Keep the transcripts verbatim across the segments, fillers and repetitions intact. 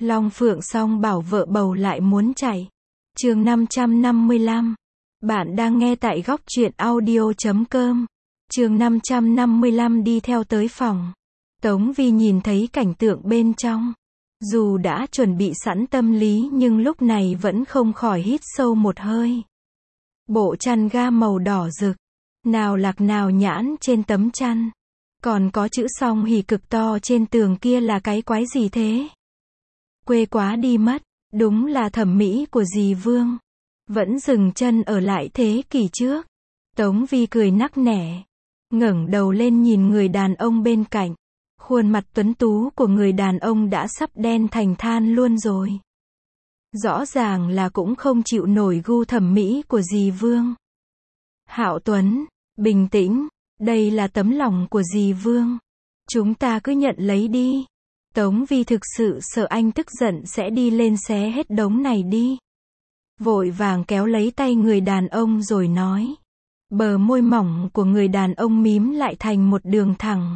Long Phượng song bảo vợ bầu lại muốn chạy. Chương năm trăm năm mươi lăm. Bạn đang nghe tại góc truyện audio chấm com. Chương năm trăm năm mươi lăm đi theo tới phòng. Tống Vi nhìn thấy cảnh tượng bên trong. Dù đã chuẩn bị sẵn tâm lý nhưng lúc này vẫn không khỏi hít sâu một hơi. Bộ chăn ga màu đỏ rực. Nào lạc nào nhãn trên tấm chăn. Còn có chữ song hỉ cực to trên tường kia là cái quái gì thế? Quê quá đi mất. Đúng là thẩm mỹ của dì Vương. Vẫn dừng chân ở lại thế kỷ trước. Tống Vi cười nắc nẻ. Ngẩng đầu lên nhìn người đàn ông bên cạnh. Khuôn mặt tuấn tú của người đàn ông đã sắp đen thành than luôn rồi. Rõ ràng là cũng không chịu nổi gu thẩm mỹ của dì Vương. Hạo Tuấn, bình tĩnh, đây là tấm lòng của dì Vương. Chúng ta cứ nhận lấy đi. Tống Vi thực sự sợ anh tức giận sẽ đi lên xé hết đống này đi. Vội vàng kéo lấy tay người đàn ông rồi nói. Bờ môi mỏng của người đàn ông mím lại thành một đường thẳng.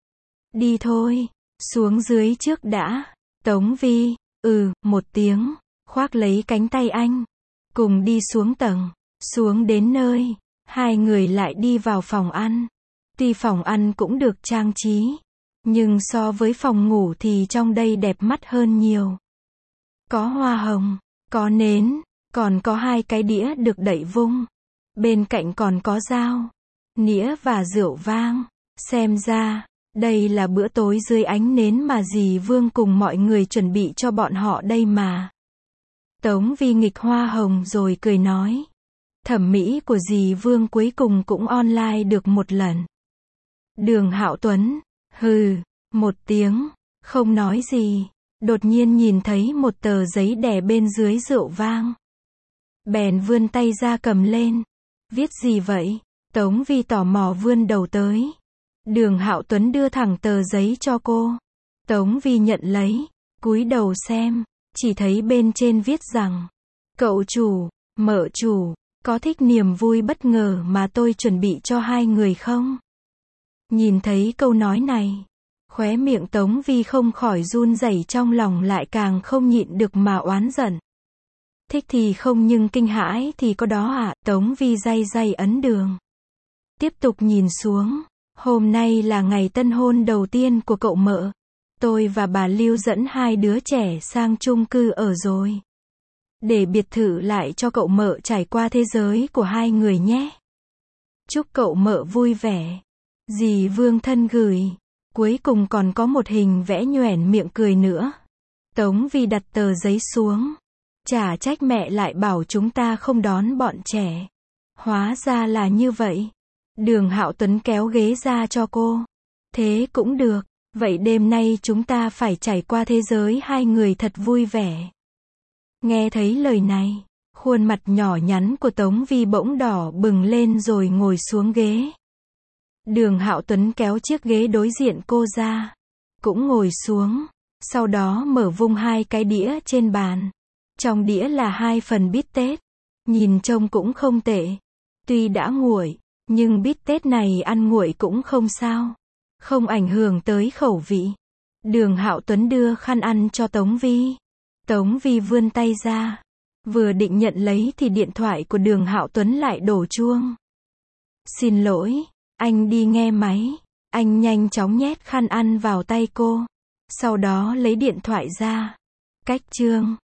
Đi thôi, xuống dưới trước đã. Tống Vi, ừ, một tiếng, khoác lấy cánh tay anh. Cùng đi xuống tầng, xuống đến nơi, hai người lại đi vào phòng ăn. Tuy phòng ăn cũng được trang trí, nhưng so với phòng ngủ thì trong đây đẹp mắt hơn nhiều. Có hoa hồng, có nến, còn có hai cái đĩa được đậy vung. Bên cạnh còn có dao, nĩa và rượu vang. Xem ra, đây là bữa tối dưới ánh nến mà dì Vương cùng mọi người chuẩn bị cho bọn họ đây mà. Tống Vi nghịch hoa hồng rồi cười nói. Thẩm mỹ của dì Vương cuối cùng cũng online được một lần. Đường Hạo Tuấn, hừ, một tiếng, không nói gì. Đột nhiên nhìn thấy một tờ giấy đè bên dưới rượu vang. Bèn vươn tay ra cầm lên. Viết gì vậy? Tống Vi tò mò vươn đầu tới. Đường Hạo Tuấn đưa thẳng tờ giấy cho cô. Tống Vi nhận lấy, cúi đầu xem, chỉ thấy bên trên viết rằng: Cậu chủ, mợ chủ, có thích niềm vui bất ngờ mà tôi chuẩn bị cho hai người không? Nhìn thấy câu nói này, khóe miệng Tống Vi không khỏi run rẩy, trong lòng lại càng không nhịn được mà oán giận. Thích thì không nhưng kinh hãi thì có đó ạ. À? Tống Vi day day ấn đường. Tiếp tục nhìn xuống. Hôm nay là ngày tân hôn đầu tiên của cậu mợ. Tôi và bà Lưu dẫn hai đứa trẻ sang chung cư ở rồi. Để biệt thự lại cho cậu mợ trải qua thế giới của hai người nhé. Chúc cậu mợ vui vẻ. Dì Vương thân gửi. Cuối cùng còn có một hình vẽ nhoẻn miệng cười nữa. Tống Vi đặt tờ giấy xuống. Chả trách mẹ lại bảo chúng ta không đón bọn trẻ. Hóa ra là như vậy. Đường Hạo Tuấn kéo ghế ra cho cô. Thế cũng được. Vậy đêm nay chúng ta phải trải qua thế giới hai người thật vui vẻ. Nghe thấy lời này, khuôn mặt nhỏ nhắn của Tống Vi bỗng đỏ bừng lên rồi ngồi xuống ghế. Đường Hạo Tuấn kéo chiếc ghế đối diện cô ra. Cũng ngồi xuống. Sau đó mở vung hai cái đĩa trên bàn. Trong đĩa là hai phần bít tết. Nhìn trông cũng không tệ. Tuy đã nguội, nhưng bít tết này ăn nguội cũng không sao. Không ảnh hưởng tới khẩu vị. Đường Hạo Tuấn đưa khăn ăn cho Tống Vi. Tống Vi vươn tay ra. Vừa định nhận lấy thì điện thoại của Đường Hạo Tuấn lại đổ chuông. Xin lỗi, anh đi nghe máy. Anh nhanh chóng nhét khăn ăn vào tay cô. Sau đó lấy điện thoại ra. Cách chương.